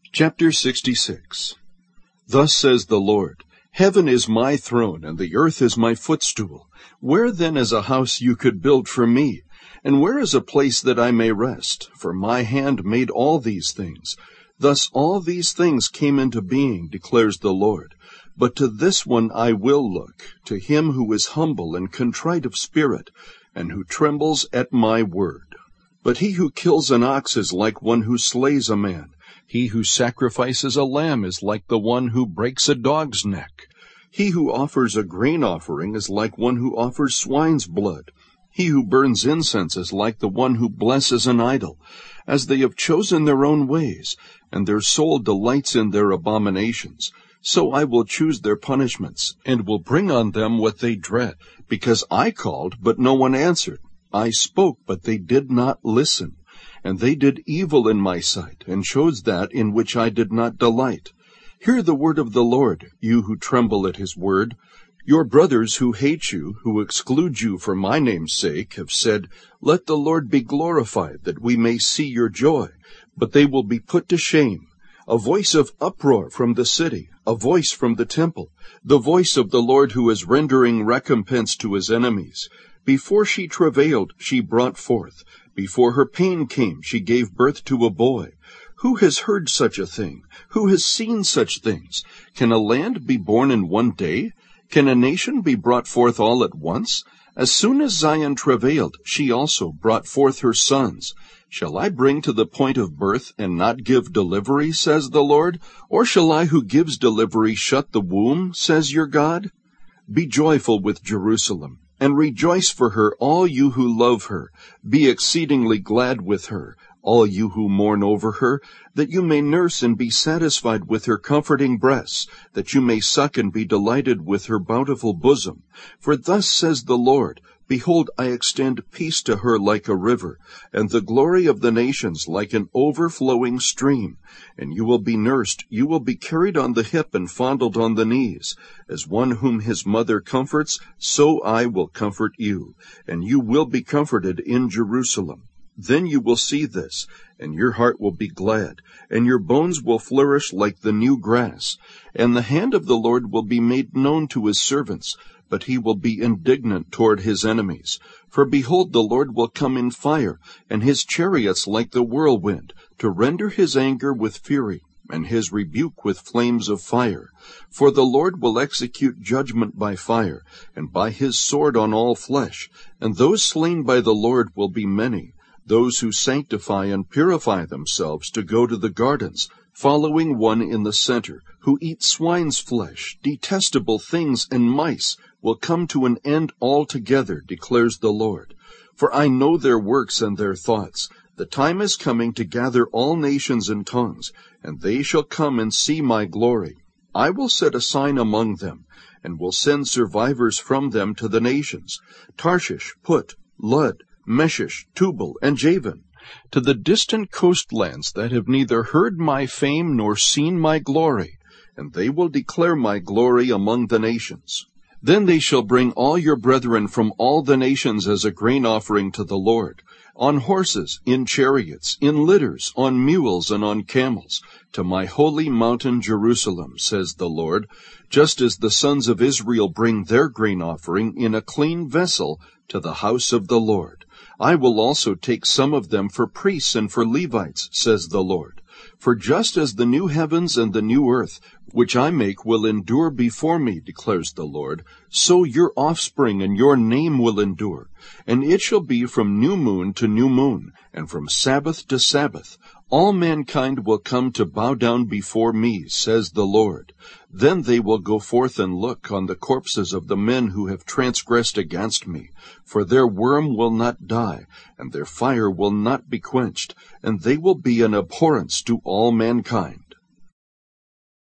Chapter 66. Thus says the Lord, Heaven is my throne, and the earth is my footstool. Where then is a house you could build for me? And where is a place that I may rest? For my hand made all these things. Thus all these things came into being, declares the Lord. But to this one I will look, to him who is humble and contrite of spirit, and who trembles at my word. But he who kills an ox is like one who slays a man. He who sacrifices a lamb is like the one who breaks a dog's neck. He who offers a grain offering is like one who offers swine's blood. He who burns incense is like the one who blesses an idol, as they have chosen their own ways, and their soul delights in their abominations. So I will choose their punishments, and will bring on them what they dread, because I called, but no one answered. I spoke, but they did not listen. And they did evil in my sight, and chose that in which I did not delight. Hear the word of the Lord, you who tremble at his word. Your brothers who hate you, who exclude you for my name's sake, have said, Let the Lord be glorified, that we may see your joy. But they will be put to shame. A voice of uproar from the city, a voice from the temple, the voice of the Lord who is rendering recompense to his enemies. Before she travailed, she brought forth. Before her pain came, she gave birth to a boy. Who has heard such a thing? Who has seen such things? Can a land be born in one day? Can a nation be brought forth all at once? As soon as Zion travailed, she also brought forth her sons. Shall I bring to the point of birth and not give delivery, says the Lord? Or shall I who gives delivery shut the womb, says your God? Be joyful with Jerusalem, and rejoice for her, all you who love her. Be exceedingly glad with her, all you who mourn over her, that you may nurse and be satisfied with her comforting breasts, that you may suck and be delighted with her bountiful bosom. For thus says the Lord, Behold, I extend peace to her like a river, and the glory of the nations like an overflowing stream. And you will be nursed, you will be carried on the hip and fondled on the knees. As one whom his mother comforts, so I will comfort you, and you will be comforted in Jerusalem. Then you will see this, and your heart will be glad, and your bones will flourish like the new grass. And the hand of the Lord will be made known to his servants, but he will be indignant toward his enemies. For behold, the Lord will come in fire, and his chariots like the whirlwind, to render his anger with fury, and his rebuke with flames of fire. For the Lord will execute judgment by fire, and by his sword on all flesh, and those slain by the Lord will be many, those who sanctify and purify themselves to go to the gardens, following one in the center, who eat swine's flesh, detestable things, and mice, will come to an end altogether, declares the Lord. For I know their works and their thoughts. The time is coming to gather all nations and tongues, and they shall come and see my glory. I will set a sign among them, and will send survivors from them to the nations, Tarshish, Put, Lud, Meshish, Tubal, and Javan, to the distant coastlands that have neither heard my fame nor seen my glory, and they will declare my glory among the nations. Then they shall bring all your brethren from all the nations as a grain offering to the Lord, on horses, in chariots, in litters, on mules, and on camels, to my holy mountain Jerusalem, says the Lord, just as the sons of Israel bring their grain offering in a clean vessel to the house of the Lord. I will also take some of them for priests and for Levites, says the Lord. For just as the new heavens and the new earth, which I make, will endure before me, declares the Lord, so your offspring and your name will endure. And it shall be from new moon to new moon, and from Sabbath to Sabbath. All mankind will come to bow down before me, says the Lord. Then they will go forth and look on the corpses of the men who have transgressed against me. For their worm will not die, and their fire will not be quenched, and they will be an abhorrence to all mankind.